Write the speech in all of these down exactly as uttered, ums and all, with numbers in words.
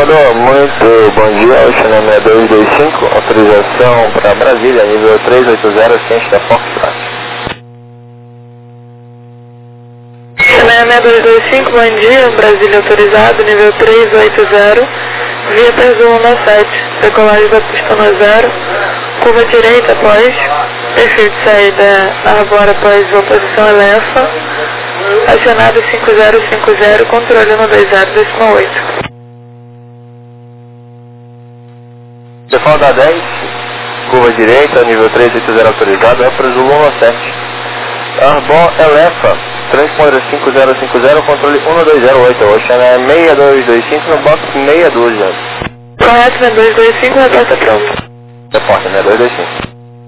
Salvador, muito bom dia, Oceana seis dois dois cinco, autorização para Brasília, nível três oito zero, ciente da Foxtrot. Oceana seis dois dois cinco, bom dia, Brasília autorizado, nível três oito zero, via Perzu um sete, decolagem da pista no zero, curva direita após, perfil de saída arbora após oposição elefa, acionado cinco zero cinco zero, controle no dois zero décimo oito. Default da dez, curva direita, nível três oito zero autorizado, é para Zulu um sete. Arbor Elefa, transponder cinco zero cinco zero, controle um dois zero oito, Oceana seis dois dois cinco no box seis dois zero. Correto, seis dois dois cinco, reporta pronto. Reporta, seis dois dois cinco.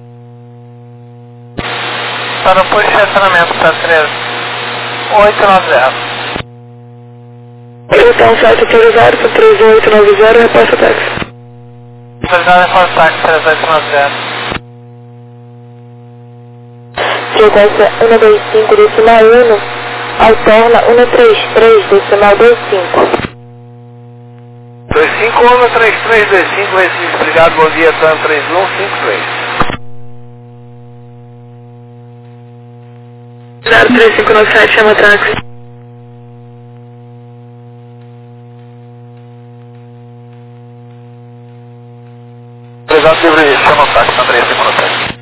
Está no posto de estacionamento, tá três oito nove zero. Então, site autorizado para três oito nove zero, reporta táxi. Autorizado é para o táxi três oito nove zero. Frequência um dois cinco, decimal um, alterna um três três, decimal dois cinco. dois cinco um três três dois cinco, Recife, obrigado, bom dia, TAM três um cinco três. zero três cinco nove sete, chama táxi. Autorizado livre, chama o táxi, TAM três cinco nove sete.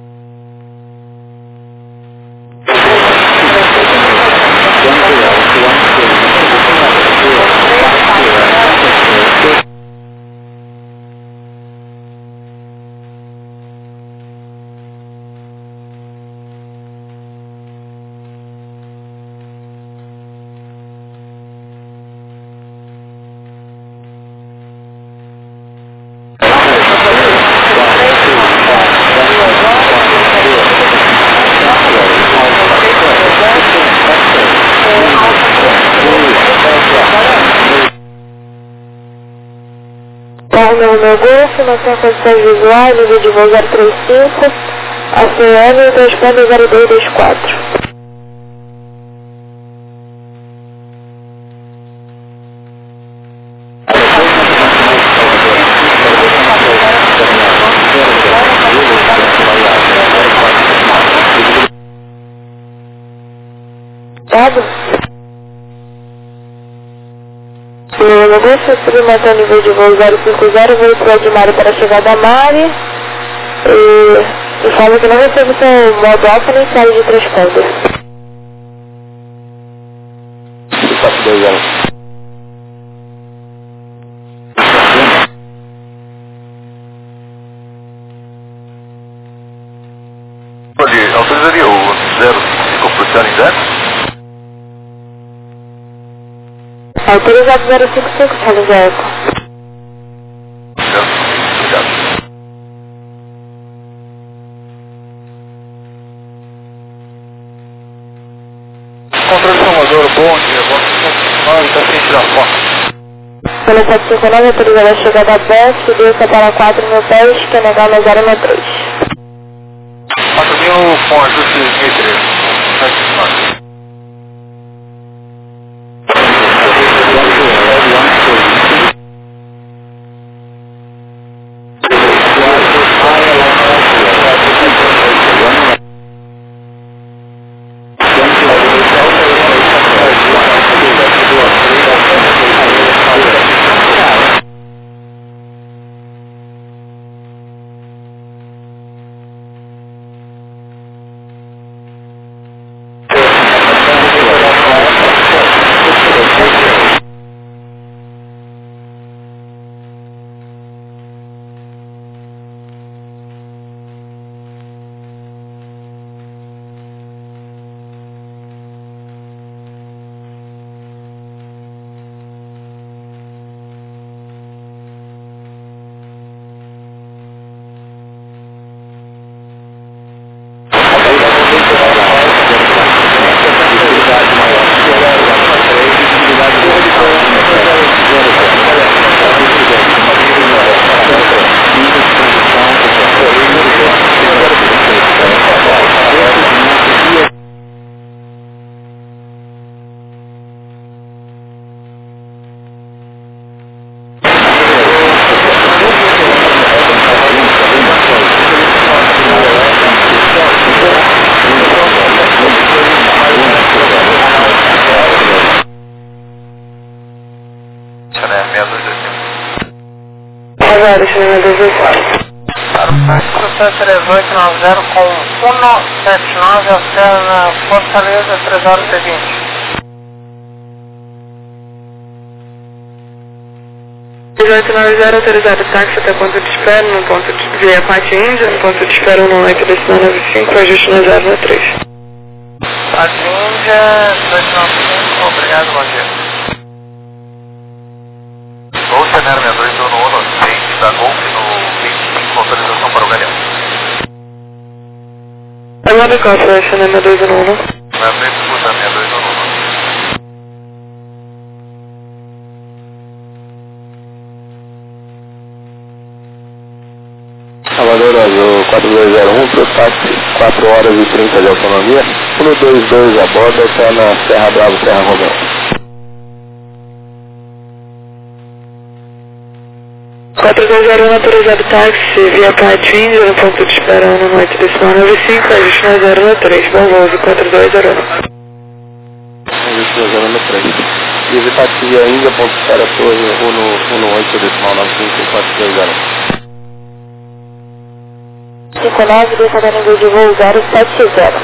Meu, meu Golfo, nossa condição visual, nível de voo zero três cinco, A C M, transponder zero dois dois quatro. Dado? Meu Golfo, submantém o nível de voo zero cinco zero, voo para de Mari para a chegada a Mari. E informa que não recebe seu modo alfa nem série de transponder. quatro dois zero. Pode, autorizaria o zero cinco para o Charlie zero? Autorizado zero cinco cinco, Charlie zero. Obrigado. Controle Salvador, bom dia, bom dia, está frente da foto. Pelo sete cinco nove, autorizado a chegada a Best, desça para quatro mil pés, que é negar no zero um três. quatro mil com ajuste mil e três. autorizado, cinema dois dois quatro. Para o táxi C três oito nove zero com cento e setenta e nove, até na Fortaleza, três horas e vinte. três oito nove zero, autorizado táxi até ponto de espera, no ponto de via Pátio Índia, no ponto de espera um oito, destinado nove cinco, ajuste na zero nove três. Pátio Índia, dois nove cinco, obrigado, bom dia. Gol Cenário sessenta e dois, no um, ciente da Golf no vinte e cinco, autorização para o Galeão. Agora costa, cinema dois um um. Na frente, escuta, sessenta e dois no um. Salvador Azul quatro dois zero um, para o táxi, quatro horas e trinta de autonomia, um dois dois a bordo até na Serra Bravo, Serra Romeu. quatro dois zero um, autorizado táxi via Pátio Índia, no ponto de espera um noite, decimal nove cinco, ajuste na zero nove três, bom voo, quatro dois zero um. Ajuste na zero nove três. Visitativa Índia, ponto de espera torre um oito, decimal nove cinco, quatro dois zero um. cinco nove, deixa nível de voo zero sete zero.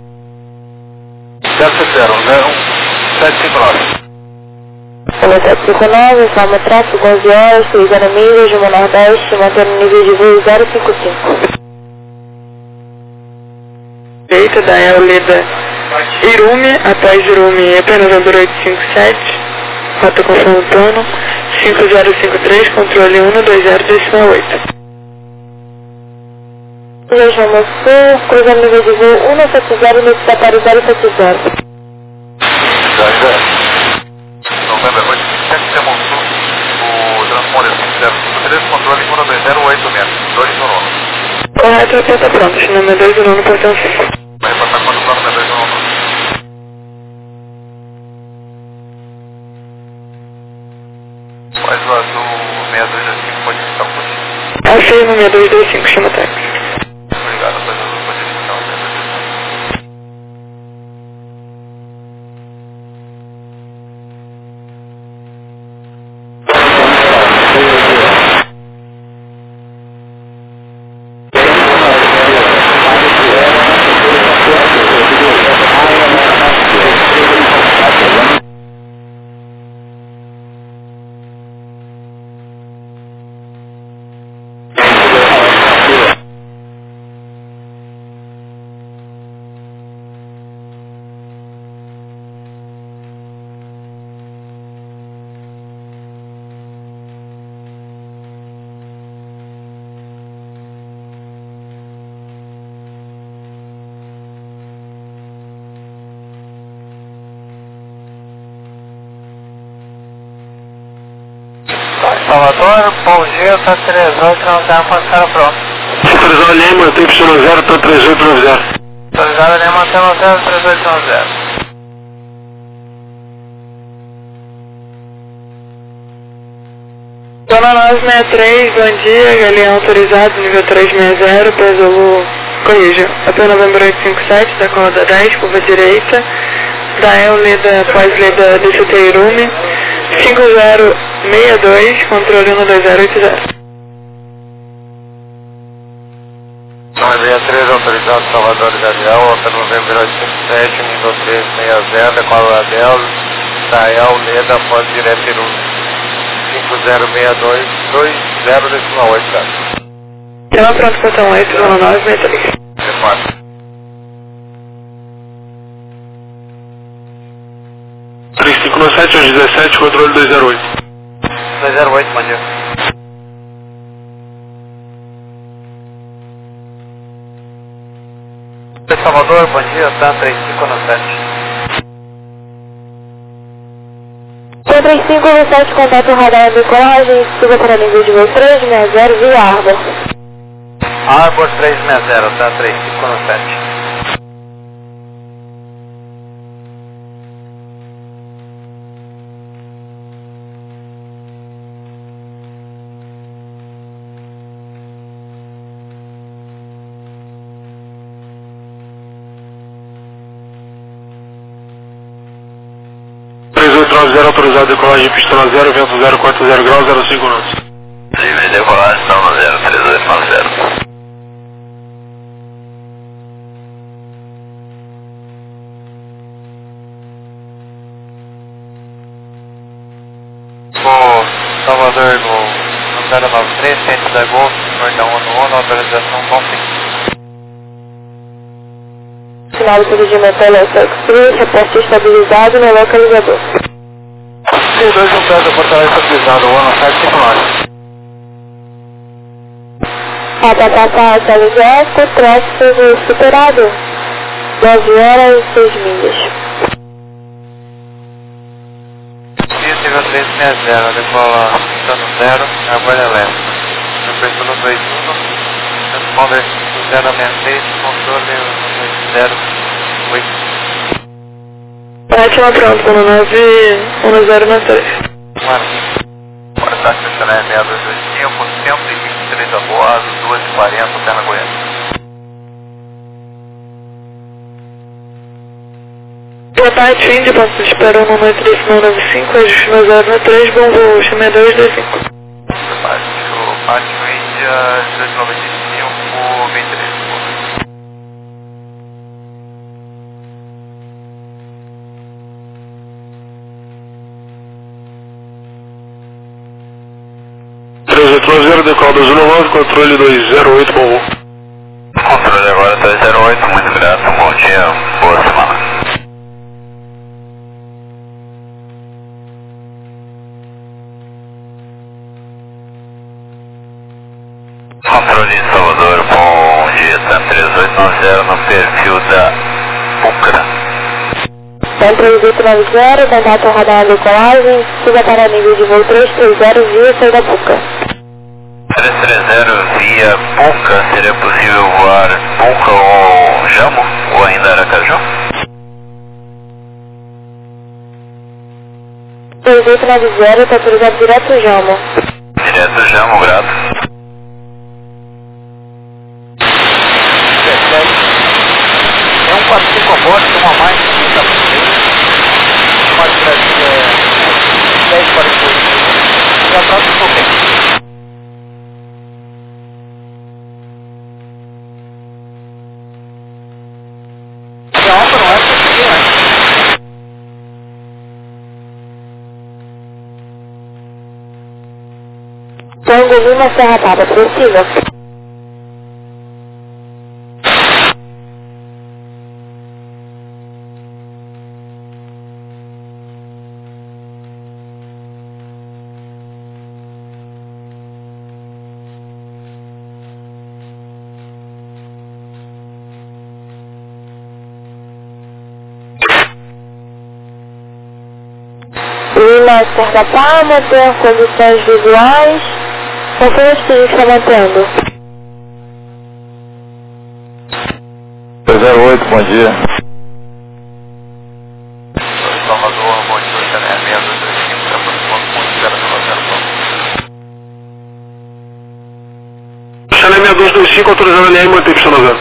zero sete zero, zero um, sete cinco nove. Alô sete cinco nove, informa tráfego onze horas, seis milhas, rumo nordeste, mantendo nível de voo zero cinco cinco. Direita da Eulida Irumi, após Irumi, apenas Andor oito cinco sete, rota conforme plano, cinco zero cinco três, controle um dois zero, decimal oito. Região Sul, cruzando nível de voo cento e setenta, necessatário zero sete zero. Novembro oito cinco sete, Região Sul, o transponder cinco zero cinco três, controle um dois zero oito metros, dois no um. Correto, aqui está pronto, cinema dois no um, portão cinco. Vai passar quando o plano é dois no um. Faz o azul seis dois dois cinco, pode ficar por aqui. Achei no seis dois dois cinco, chama táxi. Obrigado, faz o azul, pode ficar o seis dois dois cinco. Salvador, bom dia, tá três oito nove zero, passaram pronto. Autorizado Lima, tempo zero, tá três oito nove zero. Autorizado Lima, zero zero, três oito nove zero. Zona nove seis três, bom dia, Galeão autorizado, nível três seis zero, Pesolo, corrija, até Novembro oito cinco sete, da corda dez, curva direita, da Eulida, pós-lida D C T Irumi, cinco zero seis dois, controle um dois zero oito zero. nove seis três, autorizado Salvador e Galeão, até Novembro oito cinco sete, nível três seis zero, da corda dez, da Eulida, pós-direita Irumi. cinco zero seis dois dois zero decimal oito zero. Tema pronto, portão oito, zona nove seis três. C quatro. três cinco nove sete, hoje dezessete, controle dois zero oito. dois zero oito, bom dia. Salvador, bom dia, tá três cinco nove sete. três cinco nove sete, contato radar de colagem, suba para nível de voo três seis zero, via Arbor. Arbor três seis zero, tá três cinco nove sete. três oito nove zero, autorizado decolagem, pista zero, vento zero quatro zero graus, zero cinco nove. Livre decolagem. nove zero. Salvador no zero nove três, centro da Golf, Norte um um, autorização confirma. Sinal de dirigimento Alessa Express, reporte estabilizado no localizador. T dois um Plaza, Porto Alegre estabilizado, um sete cinco nove. Patatá, Saligesco, tráfego superado. nove horas e seis milhas. Nível três seis zero, decola Sano zero, aguarda elétrica. Apertura dois um, transponder zero seis seis, controle dois zero oito. Ótima pronto, no nove um zero na três. Agora está estacionário seis dois dois cinco, cento e vinte e três a bordo, duas e quarenta, Terra Goiânia. Boa tarde, fim de ponto de espera no nove três nove cinco, ajuste no zero no três, bom voo, chame dois dois cinco. Pátio, Pátio Índia, duzentos e noventa e cinco, vinte e três. três oito nove zero, decola dois um nove, controle dois zero oito, bom voo. Controle agora dois zero oito, muito grato, bom dia, boa semana. Controle de Salvador, bom dia, três oito nove zero no perfil da Pucra. três oito nove zero, contato radar decolagem, siga para nível de voo três três zero via sair da Pucra. três três zero via Pucra, seria possível voar Pucra ou Jamo, ou ainda Aracaju? três oito nove zero, está autorizado direto Jamo. Direto Jamo, grato. É um quatro cinco a bordo, uma mais, tá mais Brasília dez quarenta e oito. Já próximo um pouquinho. E a onda não é possível, né? Tango Lima Serra Tava, possível. Lima Serra Palma, tem condições visuais. Qual foi a experiência que está mantendo? zero oito, bom dia. Salvador, bom dia, seis dois dois cinco, aproximando muito zero zero zero. Chanel seis dois dois cinco, autorizando a linha e manter pista zero.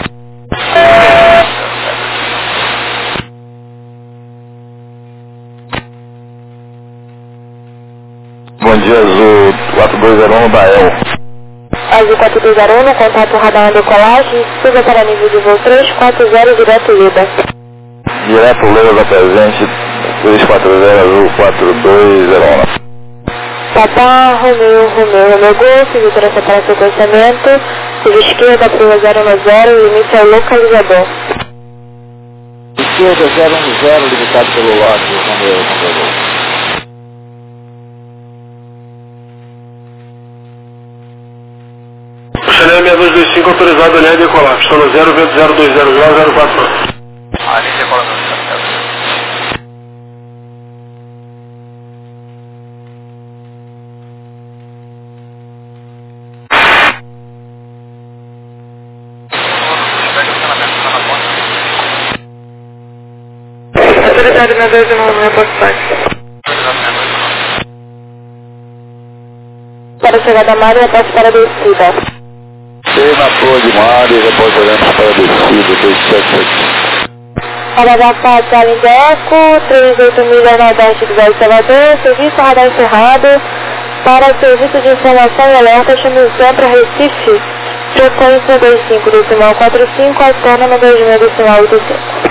Bom dia, Azul quatro dois zero um, Bael. Azul quatro dois zero um, contato radar na decolagem, siga para nível de voo três quatro zero, direto Lida. Direto Lida da presente, três quatro zero, Azul quatro dois zero um. Papá, Romeu, Romeu, Romeu Golf, vitoriosa para sequenciamento, siga esquerda, prova zero um zero, limite ao localizador. Esquerda zero um zero, limitado pelo lote, Romeu, Romeu Golf. Chanel seis dois dois cinco, autorizado a linha e decolar. Pista no zero, vento zero dois zero zero zero quatro nove. A linha decola no zero. Autorizado na dois um, reporte táxi. Para chegar da Mário, reporte para a descida. Cheio na Flor de Mário, reportaremos para a descida, dois sete sete. Alabafá, Charlie Deco, três oito milhas nordeste do Vale Salvador, serviço radar encerrado. Para serviço de informação e alerta, chame o Zé para Recife. Frequência dois cinco decimal quatro cinco, alterna no dois meio decimal oito cinco.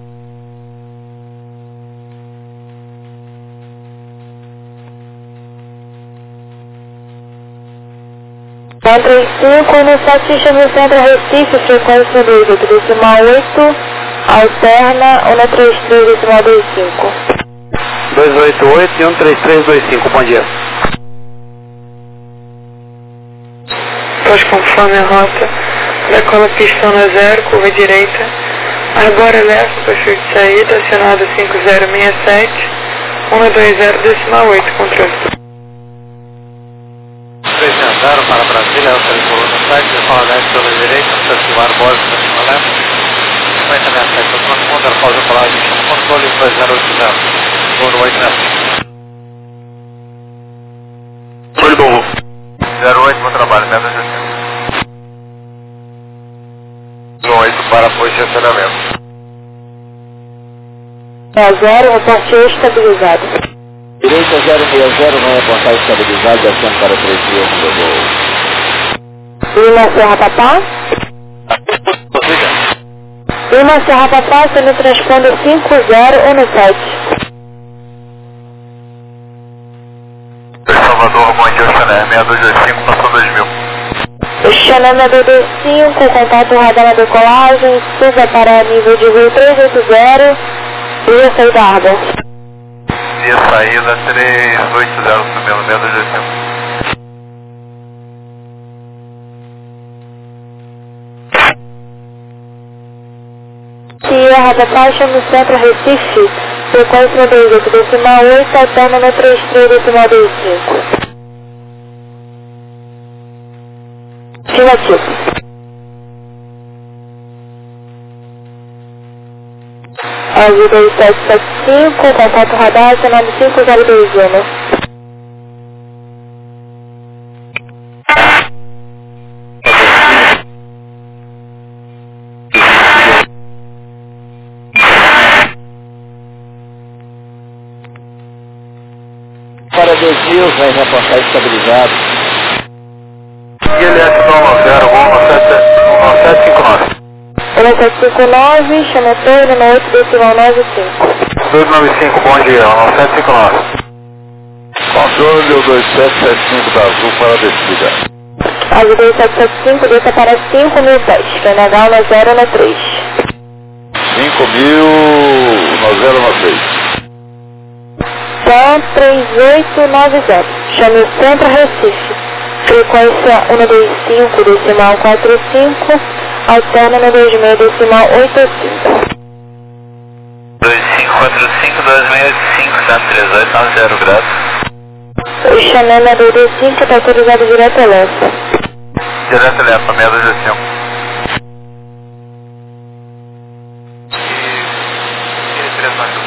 um três cinco, no sete, chama o centro Recife, frequência dois oito decimal oito, alterna um três três decimal dois cinco. dois oito oito e um três três dois cinco, bom dia. Pois conforme a rota, decola pista na zero, curva direita, arbora leste, perfil de saída, acionado cinco zero seis sete, um dois zero decimal oito, controle. três zero para Brasília, Alta de Coluna sete, decola leste pela direita, aproximar Borges, aproximar leste, cinquenta sessenta e sete, transponder, pausa colagem, chama controle dois zero oito zero, Gol oito metros. Foi bom. zero oito, bom trabalho, meta de zero oito para posicionamento. É zero, reporte estabilizado. Direita zero seis zero, vai reportar estabilizado, descendo para três mil, Gol. Lima Serra Papá. Lima Serra Papá, sendo transponder cinco zero um sete. Salvador, bom dia, Xané, seis dois dois cinco, passou dois mil. Xané seis dois dois cinco, contato radar na decolagem, suba para nível de voo três oito zero, via saída água. Via saída três oito zero, subindo, seis dois dois cinco. Sierra da Baixa no centro Recife, frequência dois oito decimal oito, alterna no três três decimal dois cinco. Afirmativo. Azul dois sete sete cinco, contato radar, acionado cinco zero dois um. Para dois mil, vai reportar estabilizado. I L S nove zero um sete cinco nove. um sete cinco nove, chama Pedro, no oito decimal nove cinco. dois nove cinco, bom dia, um sete cinco nove. Controle dois sete sete cinco da Azul para a descida. Azul dois sete sete cinco, desça para cinco mil pés, Q N H um zero um três. cinco mil, zero um três. P três oito nove zero, chame o centro Recife, frequência um dois cinco decimal quatro cinco, alterna no dois meio decimal oito cinco. dois cinco quatro cinco dois seis cinco sete três oito nove zero graus. O Chanel dois dois cinco está autorizado direto a Lefa. Direto a Lefa, seis dois dois cinco. E três mais.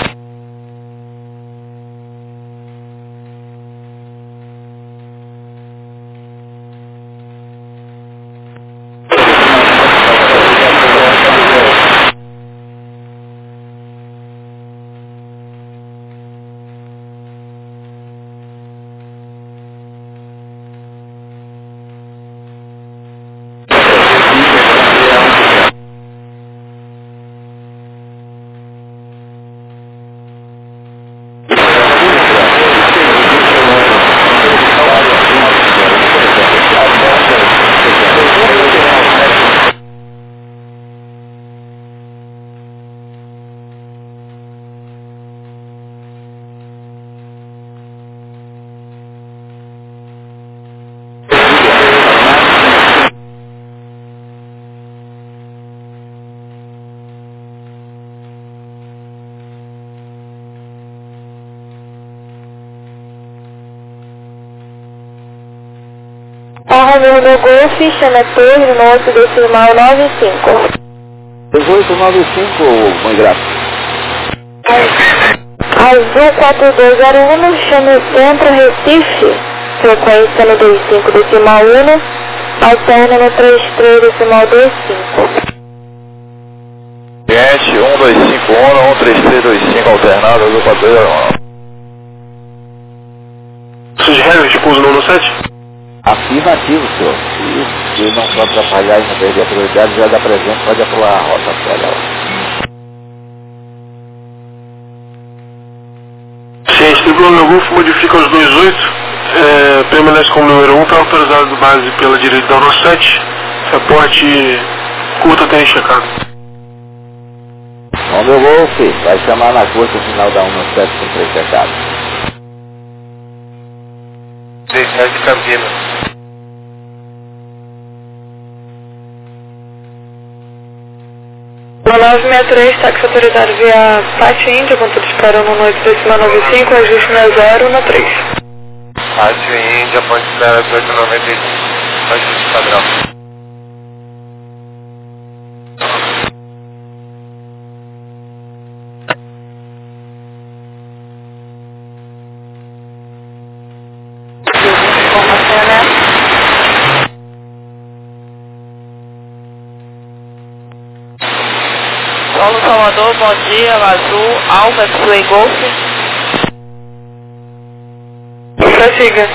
Arroz do Golf, chama Pedro, no oito decimal nove cinco. dezoito nove cinco, mãe Graça. Azul quatro dois zero um, chama o centro Recife, frequência no dois cinco decimal um, alterna no três três decimal dois cinco. Cliente um dois cinco um, um três três dois cinco, alternado, azul quatro dois zero um. Sugere de pouso no sete? Afirmativo, senhor. Isso. aqui, não só atrapalhar e não perder a prioridade, já dá presente, pode apular a rota, olha lá. Ciência, tripulando meu Golf, modifica os dois oito, é, permanece como número um, está autorizado de base pela direita da nove sete, reporte curta tem checado. Bom, meu Golf, vai chamar na curta o final da um sete com três checados. dezessete de Campinas. nove seis três, táxi autorizado via Pátio Índia, contudo esperando no oito dois nove cinco, ajuste meia zero no três. Pátio Índia, ponte espera dezoito noventa e cinco, ajuste padrão. Paulo Salvador, bom dia, Azul, Alfa, X-Ray Golf. Prossiga.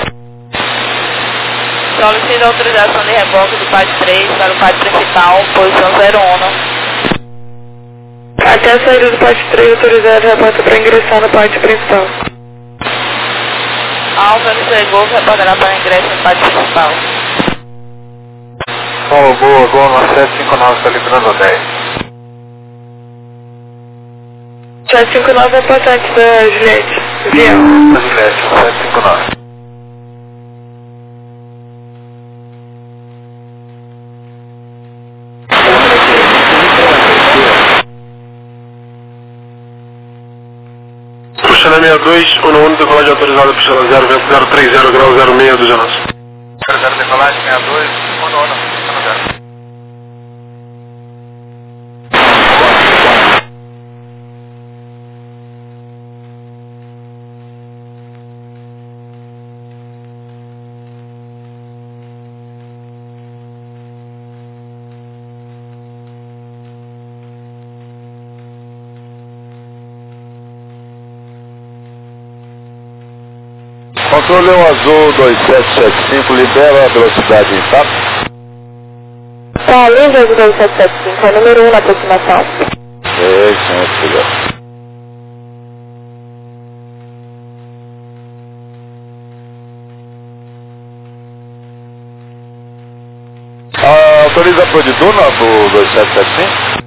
Solicito autorização de reboque do pátio três para o pátio principal, posição zero um. Até a saída do pátio três, autorizado reporta para ingressar no pátio principal. Alfa, X-Ray Golf, reportará para ingresso no pátio principal. Paulo, boa, Goma, sete cinco nove, calibrando dez. sete cinco nove é passante da Juliette. Via. Da Juliette, sete cinco nove. Puxa na sessenta e dois, um no um, decolagem autorizada por zero zero três zero grau zero seis do Jonas. zero zero decolagem, sessenta e dois, um no um, zero zero. Controle um Azul dois sete sete cinco, libera a velocidade em tato. Tá, livre Azul dois sete sete cinco, é número um na aproximação. Ei, senhor, filho. Ah, autoriza a Prodiduna pro dois sete sete cinco?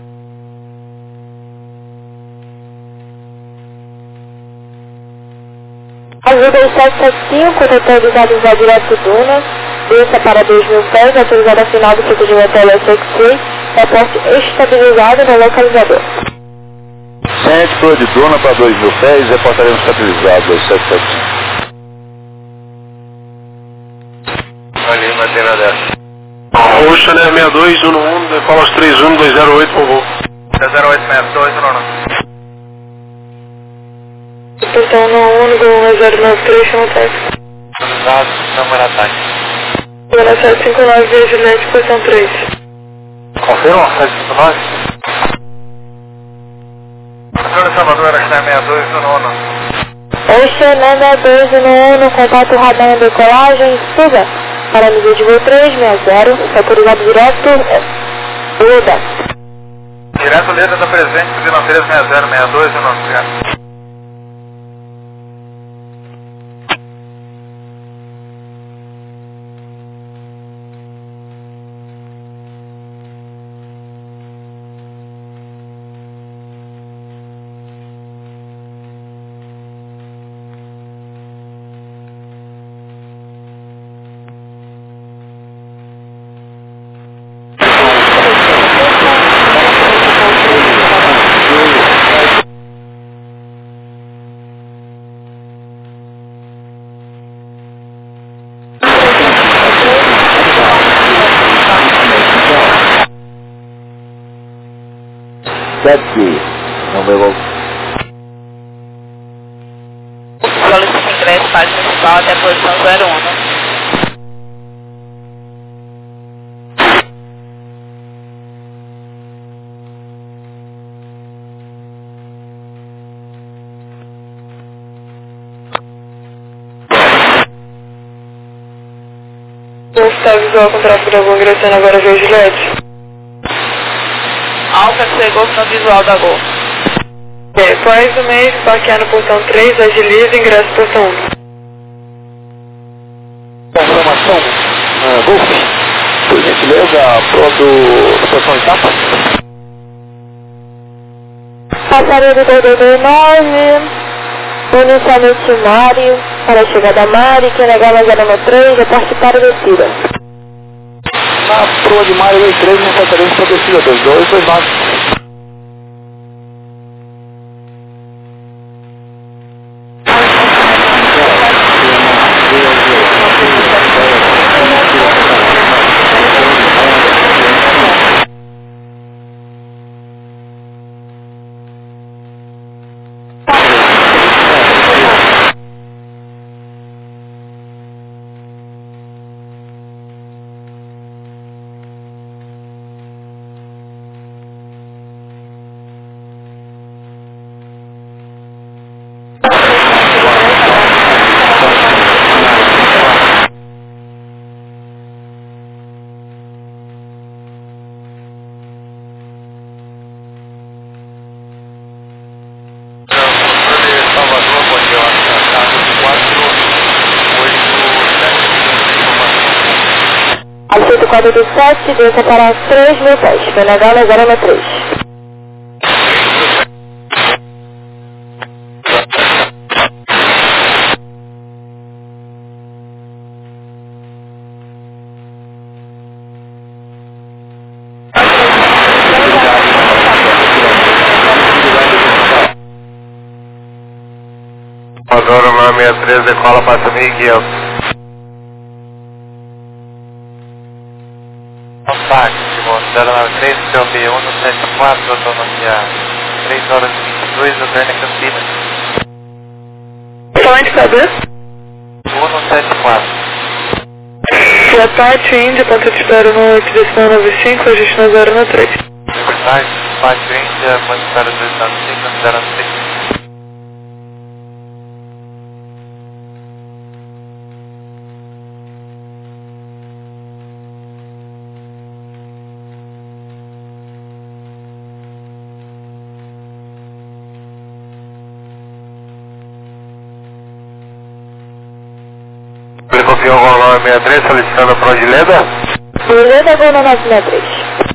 Azul dois sete sete cinco, autorizado usar direto Duna, desça para dois mil pés, autorizado a final do procedimento L S X-Ray, reporte estabilizado no localizador. Centro Prodiduna para dois mil pés, reportaremos estabilizado dois sete sete cinco. Ali, mantendo dessa. Roxa, né, sessenta e dois, um no um, decola aos três um, dois zero oito, por favor. zero oito sessenta e dois, um no um. Então no um, zero nove três, chama o táxi. Autorizado, número ataque. Número sete cinco nove, via Juliette, posição três. Confirma, sete cinco nove. Controle Salvador, era sessenta e dois, um no um. Oxe, sessenta e dois, um no um, contato radar em decolagem, suba para nível de voo três seis zero, autorizado direto, Leda. Direto Leda da presente, Vila três seis zero seis dois, um no um. Sete, número... Solicita ingresso, página principal até a posição zero um. está visual com tráfego da Gol, ingressando agora via Gillette. Alfa C Golf na visual da Gol. É, faz o meio, parquear no portão três, agiliza e ingressa no portão um. Informação, uh, Golf, por gentileza, pro do portão etapa. Passarinho do dois dois nove, inicialmente Mário, para a chegada Mari, que negar na zero três, reporte para a descida. Na proa de Mário dois três, reportaremos para a descida dois dois dois nove. Aceito o quadro do sete, desça para três mil pés, foi legal na zero três. Motor nove seis três, decola para mil e quinhentos. zero nove três, C O B cento e setenta e quatro, autonomia três horas e vinte e dois, Governo Campinas. Qual indicador? cento e setenta e quatro. Fiat Índia, ponto de espera no oito decimal nove cinco, ajuste na zero três. Libertade, Pátio Índia, ponto de espera dois nove cinco, zero três. Ele confiou com o nove seis três, solicitando a Prodileda? Prodileda Gol no nove seis três.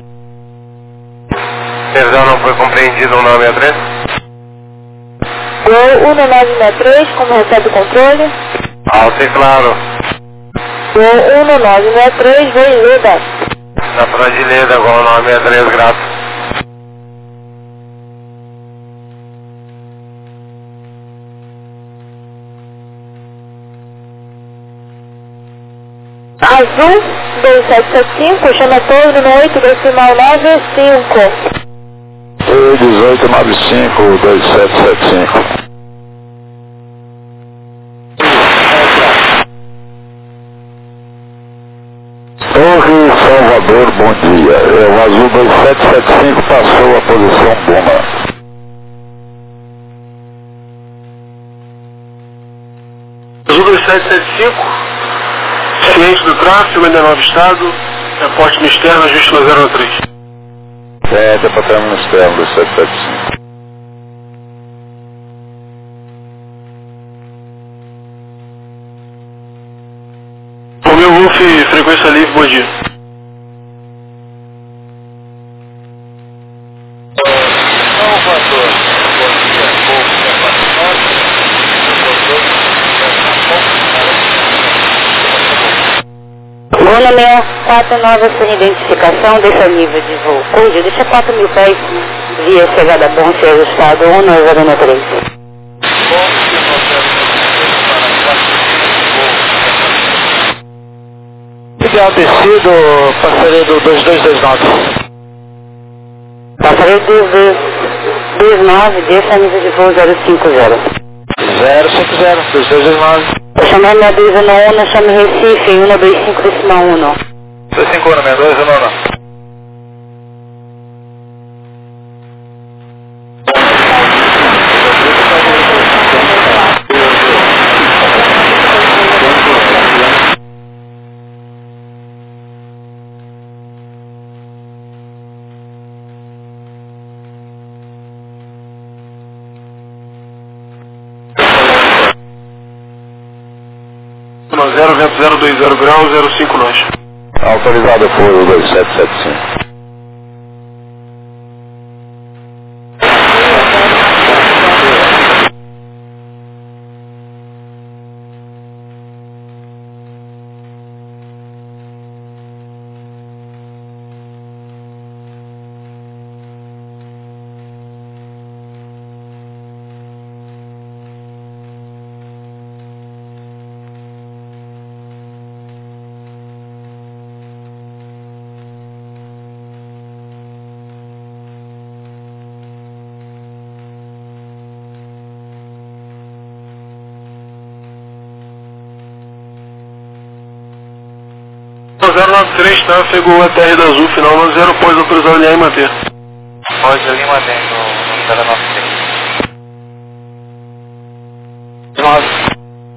Perdão, não foi compreendido o nove seis três? Gol um no nove seis três, como recebe o controle? Alto e claro. Gol um no nove seis três, vou em Leda. Na Prodileda, Gol nove seis três, grato. Azul dois sete sete cinco, chama torno no oito decimal nove cinco. E dezoito nove cinco, dois sete sete cinco. Torre Salvador, bom dia. É, o Azul dois sete sete cinco passou a posição Buma. Azul dois sete sete cinco. Ciente do tráfego, ainda novo estado, reporte no externo, ajuste na zero três. É, departamento no externo do sete sete cinco. O meu Wolf, frequência livre, bom dia. Salvador, bom dia, Wolf, Luna seis quatro nove sem identificação, deixa nível de voo. Cuide, deixa quatro mil pés via chegada bom, se ajustado um no zero três. Ideal descido, passaria do dois dois dois nove. Passaria do dois nove, deixa nível de voo zero cinco zero. zero cinco zero, dois dois dois nove. Chamando a dois um um, chame Recife, um dois cinco decimal um. dois cinco um, dois um um. zero, vento zero dois zero graus, zero cinco nós. Autorizado por dois sete sete cinco. zero nove três, tá? Pegou a T R da Azul, final nove zero, pode autorizar alinhar e manter. Pode ali mantendo no zero nove três. nove.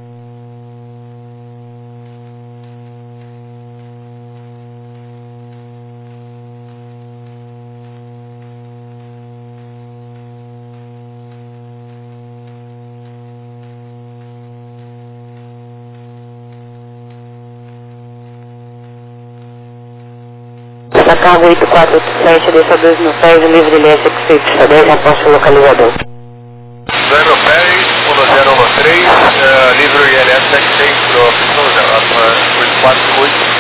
Da carga oito quatro oito sete, desça dois mil pés, livre L S X seis dez, aposto localizador. dois mil pés, um zero um três, uh, livre I L S X seis para o Pistão, oito quatro oito.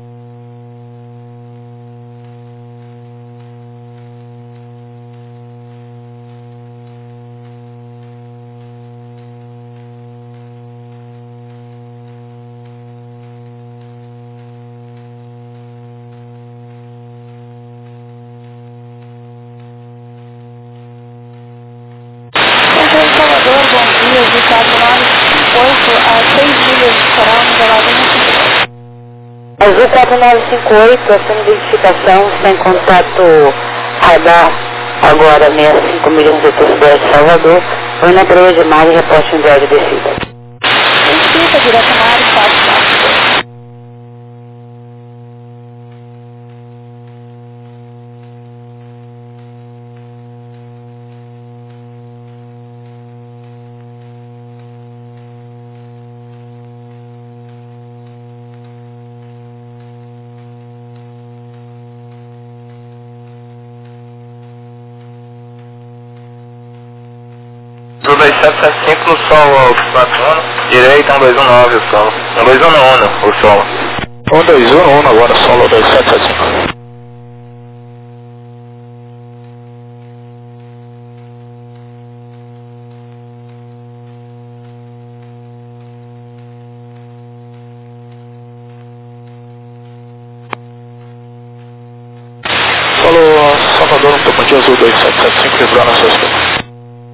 Salvador, bom dia, de quatro nove cinco oito a seis milhas de coral no Gelado. Azul quatro nove cinco oito, essa identificação, sem contato radar, agora sessenta e cinco milhões de velocidade de Salvador, foi na treia de mar e reposte em viagem de descida. Identifica, direto na área, quatro quatro dois. Do dois sete sete cinco no solo, o direita, um dois um nove o solo. um dois um um o solo. um dois um um agora, solo dois sete sete cinco. Solo Salvador, no Tocantins Azul dois sete sete cinco, livrando a sexta.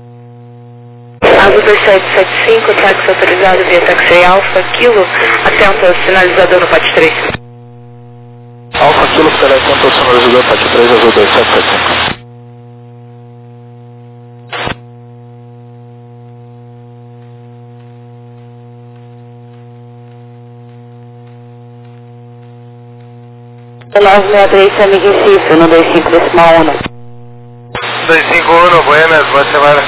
Azul dois sete sete cinco, táxi autorizado via táxi Alfa, Kilo, atento sinalizador no P A T três. Alfa Kilo, atento sinalizador P A T três, Azul dois sete sete cinco. nove seis três, Sami Recife, um dois cinco decimal um. dois cinco um, Buenas, boa semana.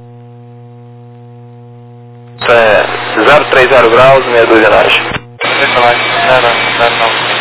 É, zero três zero graus, meia duzenagem. Decolagem zero zero nove.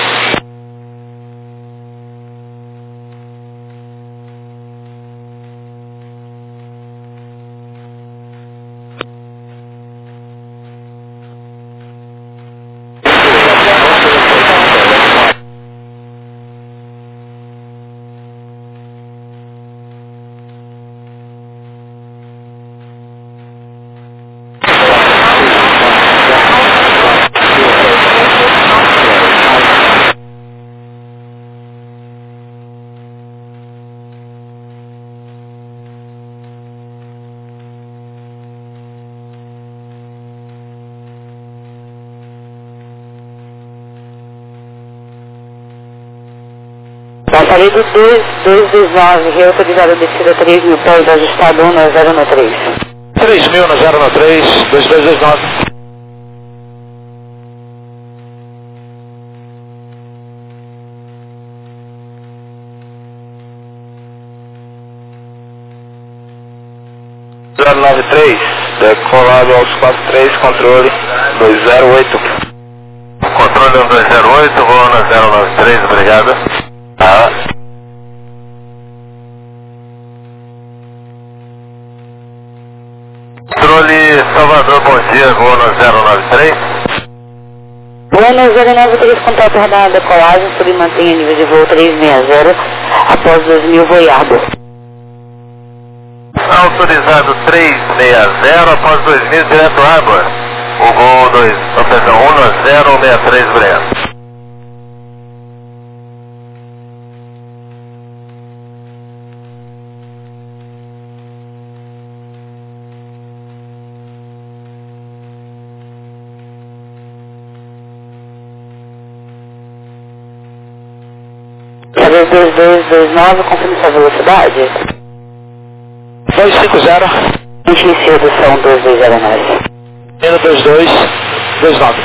Passaria do dois dois nove, reautorizado a descida três mil pés, ajustado um no zero no três. três mil no zero no três, dois dois dois nove. zero nove três, decolado aos quatro três, controle dois zero oito. controle um dois zero oito, voo na zero nove três, obrigado. Ah. Controle Salvador, bom dia, voo na zero nove três. Voo na zero nove três, contato radar decolagem, sobre mantenha nível de voo trezentos e sessenta, após dois mil voiado. Autorizado trezentos e sessenta, após dois mil, direto água. O voo dois, oh, perdão, um na zero seis três, obrigado. dois dois dois dois nove, confirme sua velocidade. dois cinco zero. Inicio redução dois dois zero nove. Indo dois dois dois nove.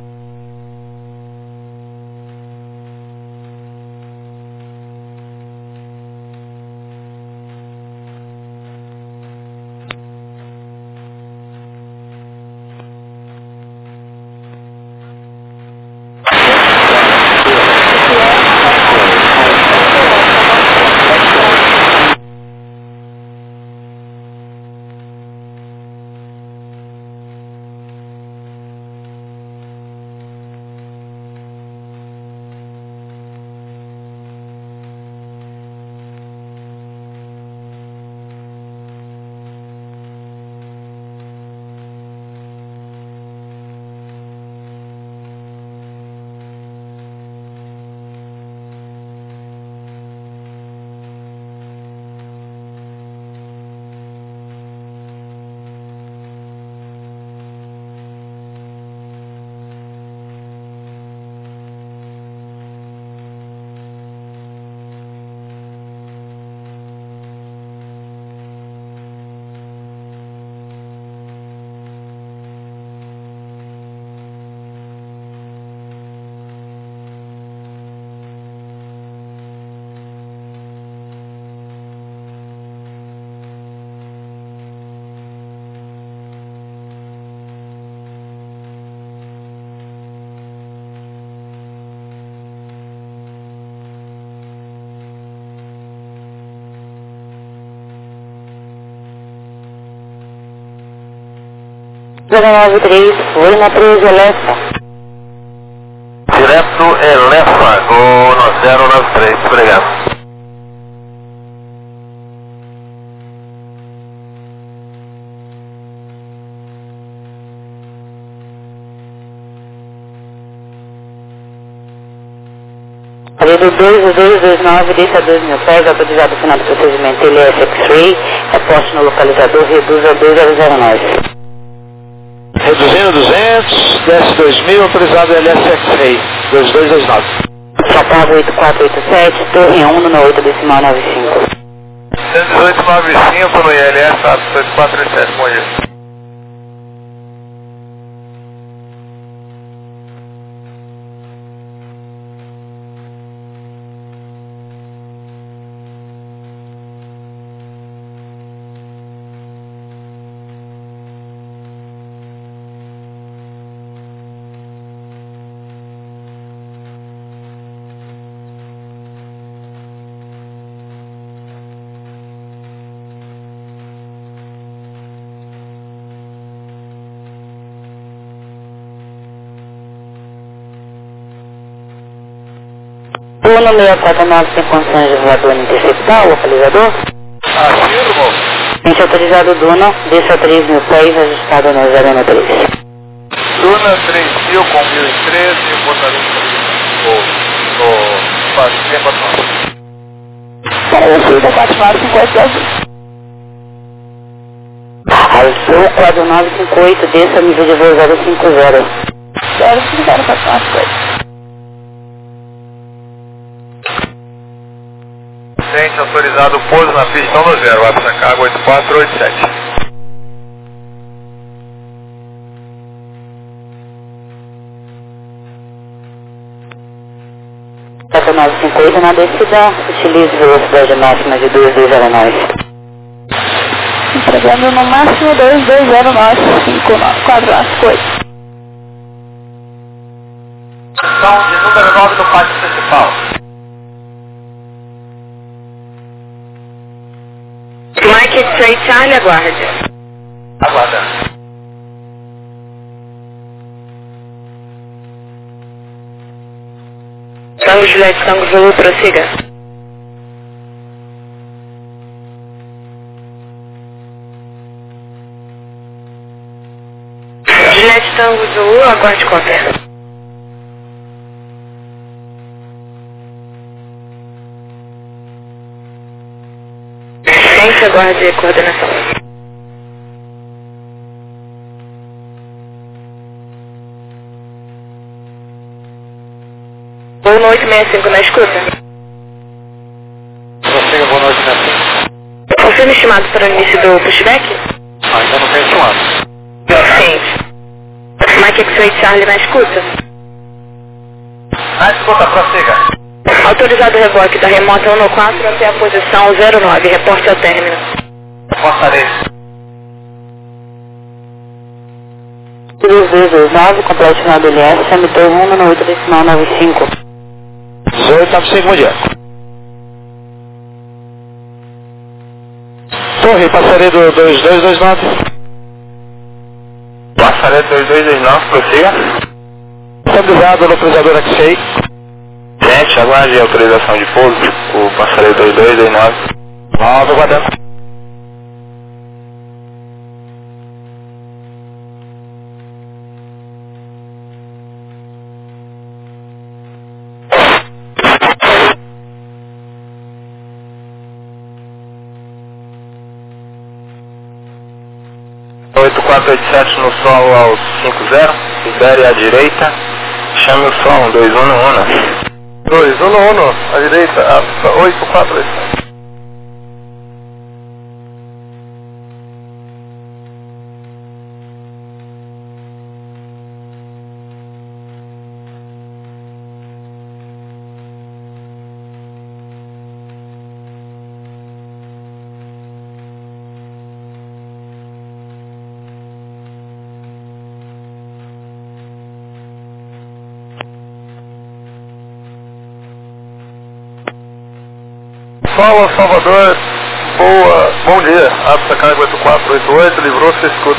zero nove três, foi na treze Elefa. Direto Elefa, voo no zero nove três, obrigado. Período dois dois dois nove, deixa dois mil pés, autorizado o final do procedimento L S X-Ray, reposte no localizador, reduz a dois zero zero nove. Reduzindo duzentos, desce dois mil, autorizado L S X-Ray, dois dois dois nove. Chapada oito quatro oito sete, torre um no oito decimal nove cinco. cento e dezoito nove cinco no I L S, oito quatro oito sete, bom dia. O no seis quatro nove tem condições de voador interceptar o localizador? Afirmo. Mente autorizado Duna, desça três mil pés, ajustado no zero um três. Duna três mil com mil e treze, botaria no espaço quatro nove. Conhecida quatro nove cinco oito azul. Azul quatro nove cinco oito, desça nível de voo zero cinco zero. zero cinco zero quatro nove cinco oito. Gente, autorizado pouso na pista um zero, vai para Chicago oito quatro oito sete. quatro nove cinco oito na descida, utilize velocidade máxima de dois dois zero nove. Entregando no máximo dois dois zero nove cinco nove quatro nove cinco oito. São de número nove no pátio principal. Mike X-Ray Charlie, aguarde. Aguardando. Tango Juliette, Tango Zulu, prossiga. Juliette, Tango Zulu, aguarde conta. Ciência, aguarde coordenação. Boa noite, sessenta e cinco na escuta. Prossiga, boa noite, sessenta e cinco. Confirma estimado para o início do pushback? Ah, ainda não tem estimado. Sim. Mike X-Ray Charlie na escuta. Na escuta, prossiga. Autorizado o reboque da remota um no quatro até a posição zero nove. Reporte ao término. Passarei. três dois dois nove, complete final do L S, emitor um no oito decimal nove cinco. dezoito, nove cinco, bom dia. Torre, passarei do dois dois dois nove. Passarei dois dois dois nove, prossiga. Estabilizado, localizador X-Ray. Gente, aguarde a autorização de pouso. O passarei dois dois dois nove. nove, aguardando. oito quatro oito sete no solo ao cinco zero. Libere à direita. Chame o som, dois um no Uno. dois um no Uno, à direita, oito quatro oito sete. Fala, Salvador, boa, bom dia, Apsa Cargo oito quatro oito oito, livrou-se, escuta.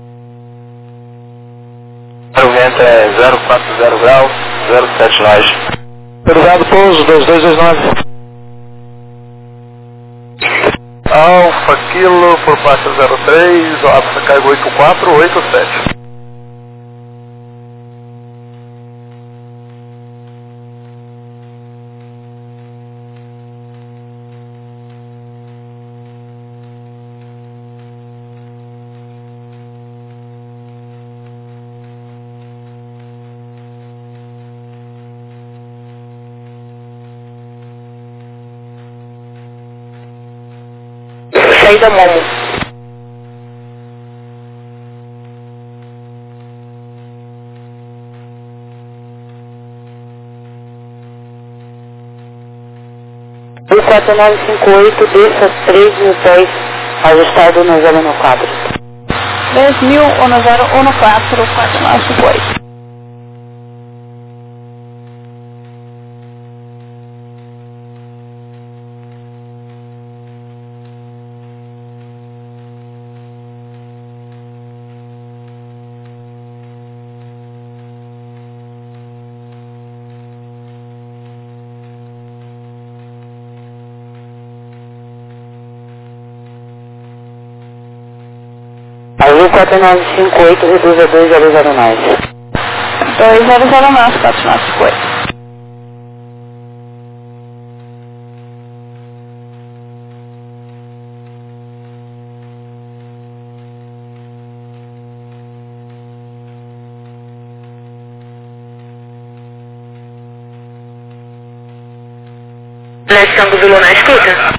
O vento é zero quatro zero graus, zero sete laje. Autorizado pouso dois dois dois nove. Alfa Kilo por faixa zero três, Apsa Cargo oito quatro oito sete. Saída Momo. U quatro nove cinco oito, desça três mil pés, ajustado no zero no quadro. três mil, um zero um quatro, quatro nove cinco oito. U quatro nove cinco oito, reduz a dois zero zero nove. dois zero zero nove, quatro nove cinco oito. Tango Zulu na escuta.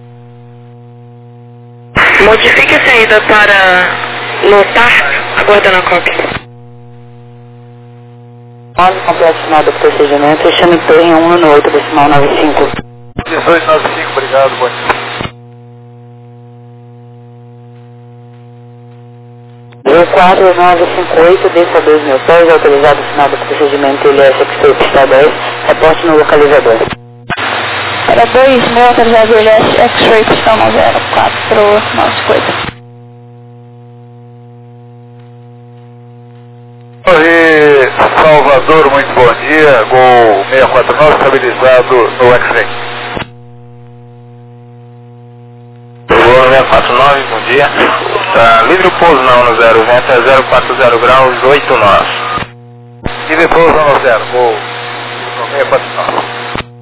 Modifique a saída para lotar, aguardando a cópia. nove, completo final do procedimento, chame torre um no oito decimal nove cinco. dezoito nove cinco, obrigado, bom dia. quatro nove cinco oito, desça dois mil pés, autorizado o final do procedimento L S X-Ray pista dez, reporte no localizador. Para dois mil, autorizado L S X-Ray pistão zero quatro nove cinco oito. Oi, Salvador, muito bom dia, Gol seiscentos e quarenta e nove estabilizado no X-Ray. Gol seiscentos e quarenta e nove, bom dia. Tá livre o pouso na um zero, vento é zero quatro zero graus, oito nós. Livre pouso na um zero, Gol seiscentos e quarenta e nove.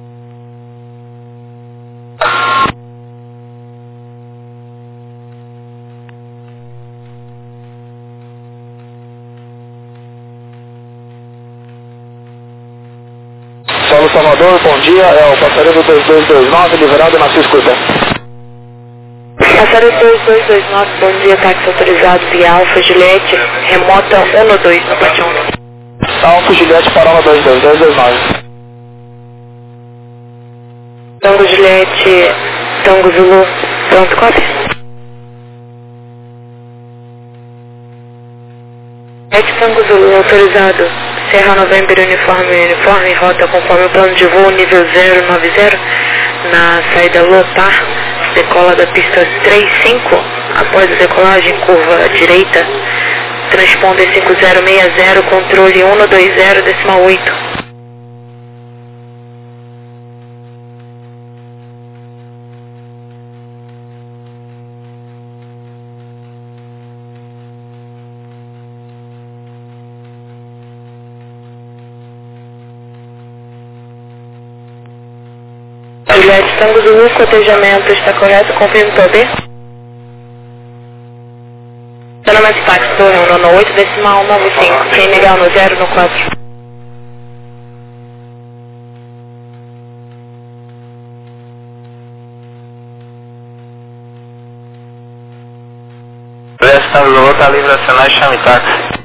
Solo Salvador, bom dia, é o passageiro dois dois dois nove, liberado na sua escuta. Passageiro dois dois dois nove, bom dia, táxi autorizado via Alfa Juliette, remota um dois no Patião. Alfa Juliette, parola dois dois dois dois nove. Tango Juliette, Tango Zulu, pronto, copy. Juliette, Tango Zulu, autorizado. Serra November, uniforme, uniforme, rota conforme o plano de voo, nível zero nove zero, na saída Lotar, decola da pista três cinco, após a decolagem, curva à direita, transponder cinco zero seis zero, controle um dois zero, decimal oito. Juliette, Tango Zulu, cotejamento está correto, confirme poder. Estacionamento táxi, torre no oito, decimal nove cinco, sem legal no zero no quatro. Juliette, Tango Zulu, está livre a acionar e chame táxi.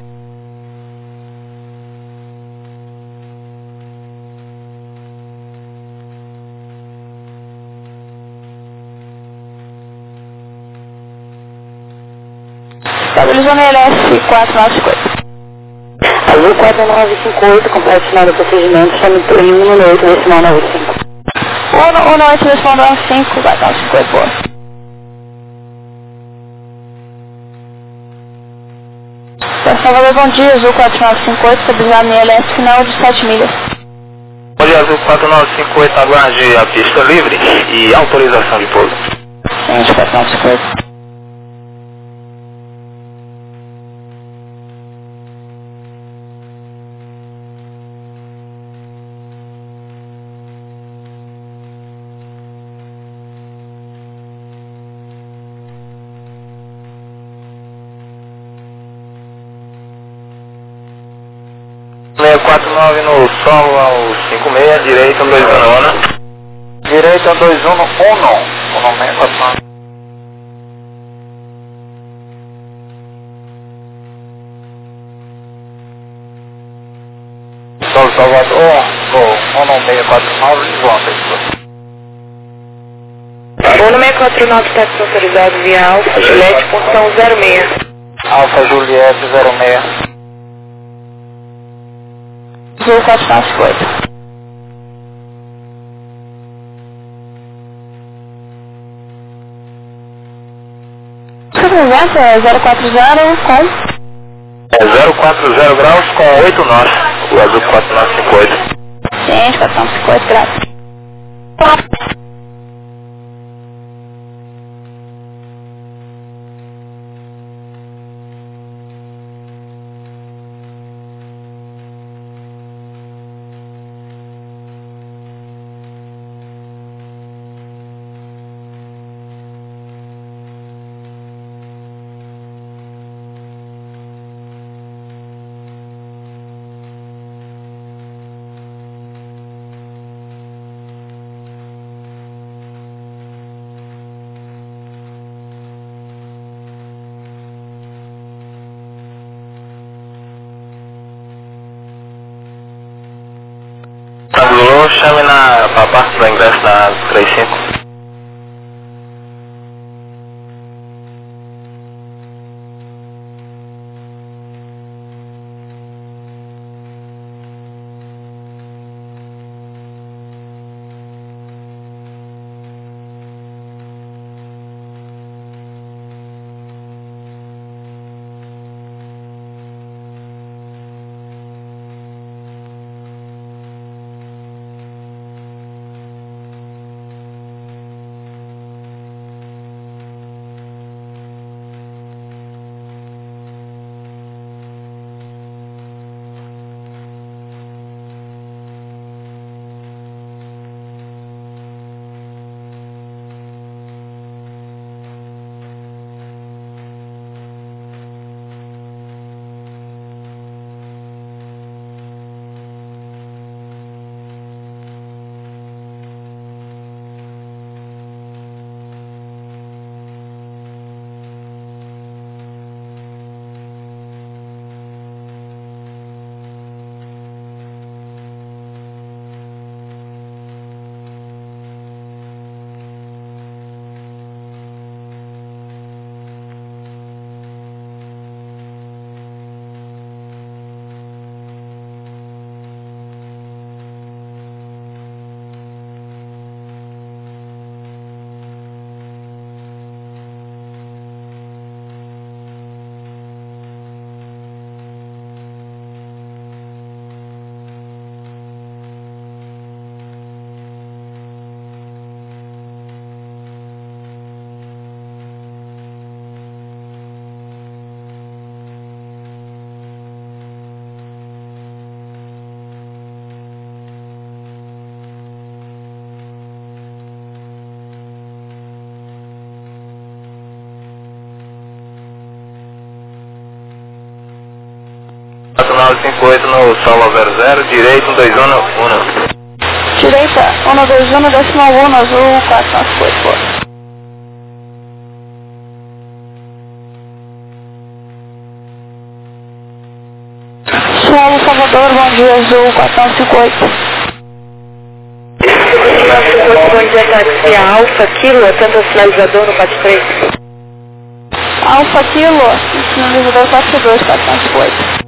Estabilizando L S quatro nove cinco oito. Azul quatro nove cinco oito, complete final do procedimento, chame por um oito, decimal nove cinco. um oito, decimal nove cinco, vai dar cinco oito, boa. Salvador, bom dia, Azul quatro nove cinco oito, estabilizado em L S final de sete milhas. Bom dia, Azul quatro nove cinco oito, aguarde a pista livre e autorização de pouso. Sim, quatro nove cinco oito. seiscentos e quarenta e nove no solo ao cinco seis, direita dois um. Direita dois um, um, o nome é quatro. Solo Salvador, Gol um seis quatro nove, Lisboa, um seis quatro nove, táxi autorizado via Alfa Juliette, função zero seis. Alfa Juliette zero seis. Azul quatro nove cinco oito. Segurança é zero quatro zero com? É zero quatro zero graus com oito nós, o Azul quatro nove cinco oito. Sim, quatro nove cinco oito, graças. Tango, chame na pra parte do ingresso na três cinco. nove cinco oito no solo zero zero, direito um dois um um. Direita um dois um, decimal um, azul quatro nove oito. Solo Salvador, bom dia, azul quatro nove cinco oito. Bom dia, táxi Alfa Kilo, atenda o sinalizador no quatro três. Alfa Kilo, sinalizador quatro dois, quatro nove cinco oito.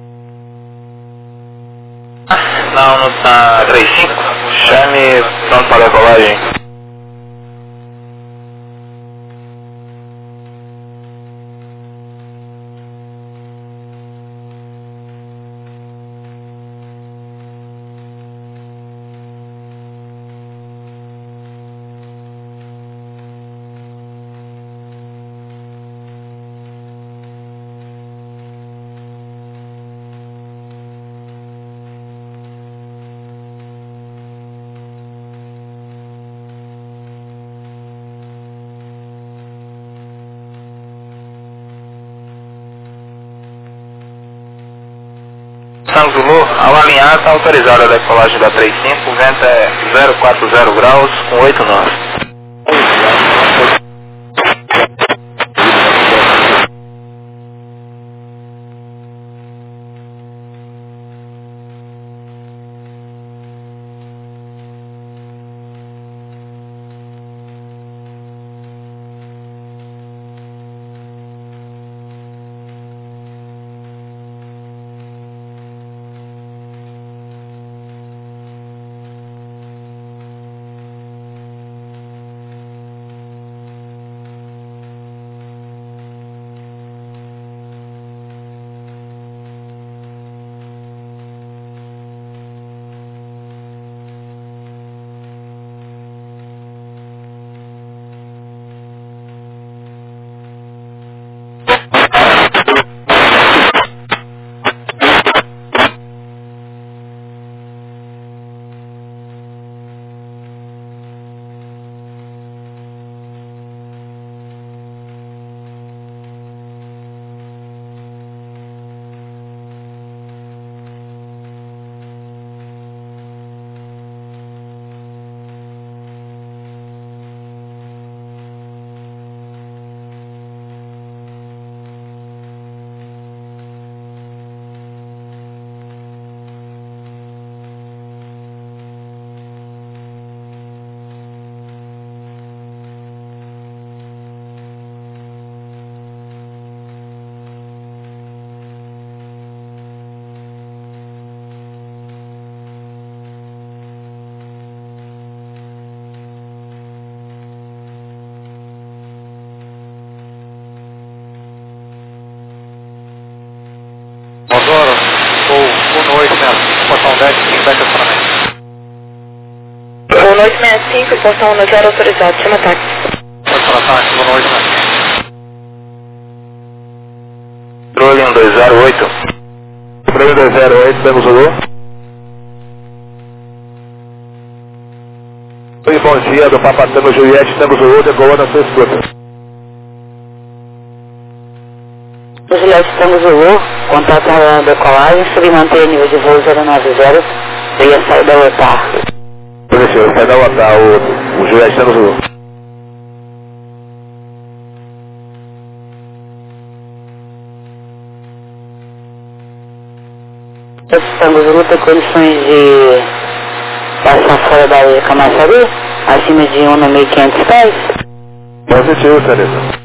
Não, não tá três cinco. Chame pronto para decolagem. Zulu, ao alinhar está autorizada a decolagem da trinta e cinco, o vento é zero quatro zero graus com oito nós. Agora, ou boa noite, né? Portão dez, feedback acionamento. Boa noite, sessenta e cinco, portão um zero autorizado, chama táxi. Pode falar táxi, boa noite, né? Controle um dois zero oito. Controle um dois zero oito, temos o Zulu. Oi, bom dia, do Papa Tango Juliette, temos o Zulu, decolou na sua escuta. Juliette, estamos Zulu, contato na decolagem, submanter nível de voo zero nove zero, eu ia sair da O T A. Professor, sai da O T A, o, o Juliette estamos Zulu. Estamos Zulu, tem condições de passar fora da área de Camaçari, acima de um mil e quinhentos pés? Positivo, Teresa.